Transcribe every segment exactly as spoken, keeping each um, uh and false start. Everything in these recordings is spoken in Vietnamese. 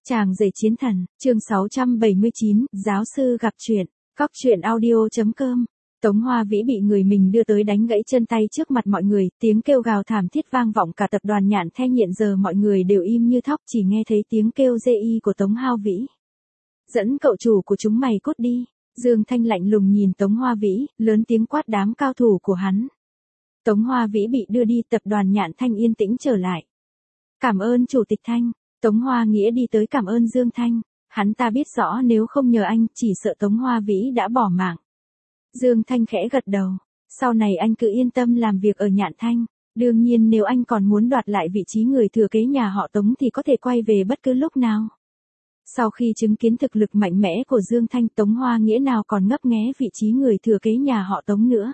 Chàng rể chiến thần, chương sáu trăm bảy mươi chín, giáo sư gặp chuyện, góc chuyện audio.com. Tống Hoa Vĩ bị người mình đưa tới đánh gãy chân tay trước mặt mọi người, tiếng kêu gào thảm thiết vang vọng cả tập đoàn Nhạn Thanh. Hiện giờ mọi người đều im như thóc, chỉ nghe thấy tiếng kêu dê y của Tống Hao Vĩ. Dẫn cậu chủ của chúng mày cút đi. Dương Thanh lạnh lùng nhìn Tống Hoa Vĩ, lớn tiếng quát đám cao thủ của hắn. Tống Hoa Vĩ bị đưa đi, tập đoàn Nhạn Thanh yên tĩnh trở lại. Cảm ơn Chủ tịch Thanh. Tống Hoa Nghĩa đi tới cảm ơn Dương Thanh. Hắn ta biết rõ nếu không nhờ anh, chỉ sợ Tống Hoa Vĩ đã bỏ mạng. Dương Thanh khẽ gật đầu. Sau này anh cứ yên tâm làm việc ở Nhạn Thanh. Đương nhiên nếu anh còn muốn đoạt lại vị trí người thừa kế nhà họ Tống thì có thể quay về bất cứ lúc nào. Sau khi chứng kiến thực lực mạnh mẽ của Dương Thanh, Tống Hoa Nghĩa nào còn ngấp nghé vị trí người thừa kế nhà họ Tống nữa.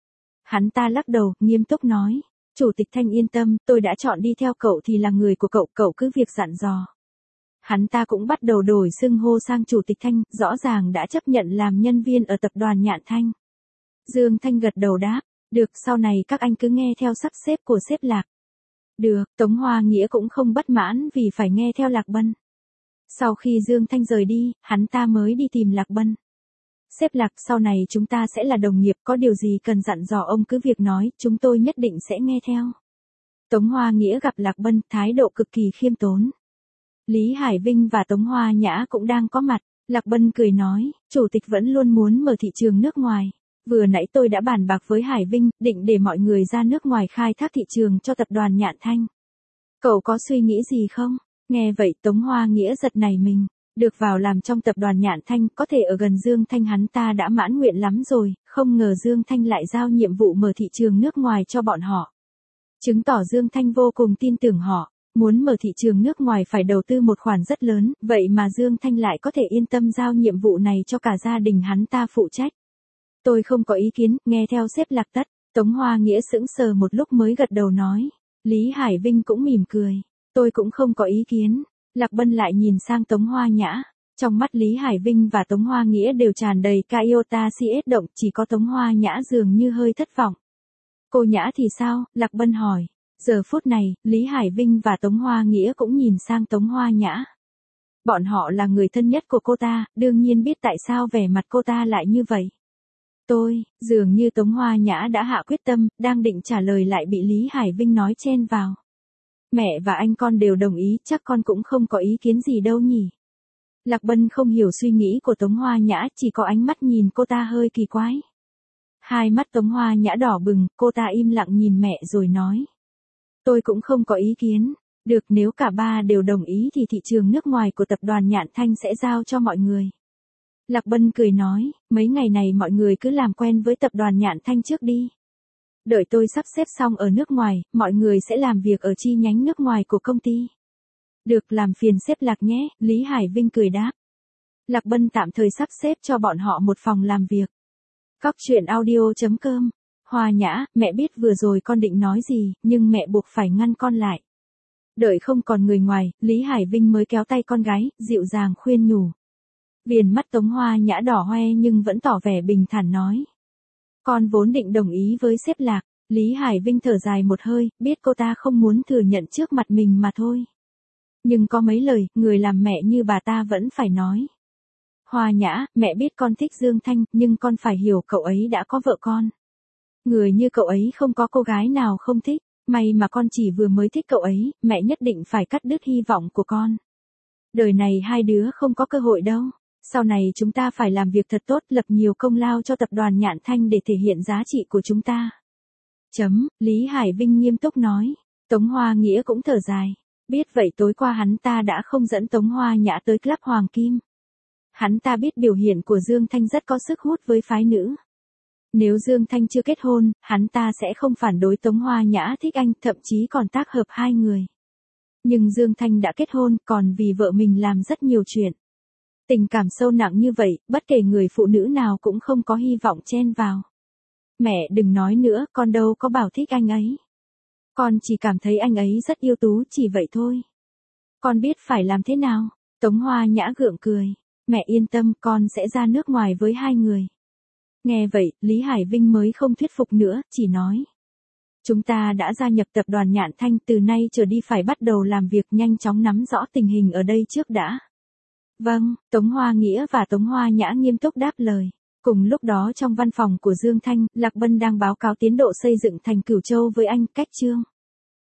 Hắn ta lắc đầu, nghiêm túc nói. Chủ tịch Thanh yên tâm, tôi đã chọn đi theo cậu thì là người của cậu, cậu cứ việc dặn dò. Hắn ta cũng bắt đầu đổi xưng hô sang Chủ tịch Thanh, rõ ràng đã chấp nhận làm nhân viên ở tập đoàn Nhạn Thanh. Dương Thanh gật đầu đáp, được, sau này các anh cứ nghe theo sắp xếp của sếp Lạc. Được, Tống Hoa Nghĩa cũng không bất mãn vì phải nghe theo Lạc Bân. Sau khi Dương Thanh rời đi, hắn ta mới đi tìm Lạc Bân. Sếp Lạc, sau này chúng ta sẽ là đồng nghiệp, có điều gì cần dặn dò ông cứ việc nói, chúng tôi nhất định sẽ nghe theo. Tống Hoa Nghĩa gặp Lạc Bân, thái độ cực kỳ khiêm tốn. Lý Hải Vinh và Tống Hoa Nhã cũng đang có mặt. Lạc Bân cười nói, Chủ tịch vẫn luôn muốn mở thị trường nước ngoài. Vừa nãy tôi đã bàn bạc với Hải Vinh, định để mọi người ra nước ngoài khai thác thị trường cho tập đoàn Nhạn Thanh. Cậu có suy nghĩ gì không? Nghe vậy Tống Hoa Nghĩa giật nảy mình. Được vào làm trong tập đoàn Nhạn Thanh, có thể ở gần Dương Thanh hắn ta đã mãn nguyện lắm rồi, không ngờ Dương Thanh lại giao nhiệm vụ mở thị trường nước ngoài cho bọn họ. Chứng tỏ Dương Thanh vô cùng tin tưởng họ, muốn mở thị trường nước ngoài phải đầu tư một khoản rất lớn, vậy mà Dương Thanh lại có thể yên tâm giao nhiệm vụ này cho cả gia đình hắn ta phụ trách. Tôi không có ý kiến, nghe theo sếp Lạc tất. Tống Hoa Nghĩa sững sờ một lúc mới gật đầu nói. Lý Hải Vinh cũng mỉm cười. Tôi cũng không có ý kiến. Lạc Bân lại nhìn sang Tống Hoa Nhã. Trong mắt Lý Hải Vinh và Tống Hoa Nghĩa đều tràn đầy Iota cs động, chỉ có Tống Hoa Nhã dường như hơi thất vọng. Cô Nhã thì sao? Lạc Bân hỏi. Giờ phút này, Lý Hải Vinh và Tống Hoa Nghĩa cũng nhìn sang Tống Hoa Nhã. Bọn họ là người thân nhất của cô ta, đương nhiên biết tại sao vẻ mặt cô ta lại như vậy. Tôi, dường như Tống Hoa Nhã đã hạ quyết tâm, đang định trả lời lại bị Lý Hải Vinh nói chen vào. Mẹ và anh con đều đồng ý, chắc con cũng không có ý kiến gì đâu nhỉ. Lạc Bân không hiểu suy nghĩ của Tống Hoa Nhã, chỉ có ánh mắt nhìn cô ta hơi kỳ quái. Hai mắt Tống Hoa Nhã đỏ bừng, cô ta im lặng nhìn mẹ rồi nói. Tôi cũng không có ý kiến. Được, nếu cả ba đều đồng ý thì thị trường nước ngoài của tập đoàn Nhạn Thanh sẽ giao cho mọi người. Lạc Bân cười nói, mấy ngày này mọi người cứ làm quen với tập đoàn Nhạn Thanh trước đi. Đợi tôi sắp xếp xong ở nước ngoài, mọi người sẽ làm việc ở chi nhánh nước ngoài của công ty. Được, làm phiền sếp Lạc nhé, Lý Hải Vinh cười đáp. Lạc Bân tạm thời sắp xếp cho bọn họ một phòng làm việc. Góc chuyện audio.com. Hoa Nhã, mẹ biết vừa rồi con định nói gì, nhưng mẹ buộc phải ngăn con lại. Đợi không còn người ngoài, Lý Hải Vinh mới kéo tay con gái, dịu dàng khuyên nhủ. Viền mắt Tống Hoa Nhã đỏ hoe nhưng vẫn tỏ vẻ bình thản nói. Con vốn định đồng ý với sếp Lạc. Lý Hải Vinh thở dài một hơi, biết cô ta không muốn thừa nhận trước mặt mình mà thôi. Nhưng có mấy lời, người làm mẹ như bà ta vẫn phải nói. Hoa Nhã, mẹ biết con thích Dương Thanh, nhưng con phải hiểu cậu ấy đã có vợ con. Người như cậu ấy không có cô gái nào không thích, may mà con chỉ vừa mới thích cậu ấy, mẹ nhất định phải cắt đứt hy vọng của con. Đời này hai đứa không có cơ hội đâu. Sau này chúng ta phải làm việc thật tốt, lập nhiều công lao cho tập đoàn Nhạn Thanh để thể hiện giá trị của chúng ta. Chấm, Lý Hải Vinh nghiêm túc nói. Tống Hoa Nghĩa cũng thở dài. Biết vậy tối qua hắn ta đã không dẫn Tống Hoa Nhã tới club Hoàng Kim. Hắn ta biết biểu hiện của Dương Thanh rất có sức hút với phái nữ. Nếu Dương Thanh chưa kết hôn, hắn ta sẽ không phản đối Tống Hoa Nhã thích anh, thậm chí còn tác hợp hai người. Nhưng Dương Thanh đã kết hôn, còn vì vợ mình làm rất nhiều chuyện. Tình cảm sâu nặng như vậy, bất kể người phụ nữ nào cũng không có hy vọng chen vào. Mẹ đừng nói nữa, con đâu có bảo thích anh ấy. Con chỉ cảm thấy anh ấy rất yêu tú, chỉ vậy thôi. Con biết phải làm thế nào? Tống Hoa Nhã gượng cười. Mẹ yên tâm, con sẽ ra nước ngoài với hai người. Nghe vậy, Lý Hải Vinh mới không thuyết phục nữa, chỉ nói. Chúng ta đã gia nhập tập đoàn Nhạn Thanh, từ nay trở đi phải bắt đầu làm việc, nhanh chóng nắm rõ tình hình ở đây trước đã. Vâng, Tống Hoa Nghĩa và Tống Hoa Nhã nghiêm túc đáp lời. Cùng lúc đó trong văn phòng của Dương Thanh, Lạc Bân đang báo cáo tiến độ xây dựng thành Cửu Châu với anh, Cách Trương.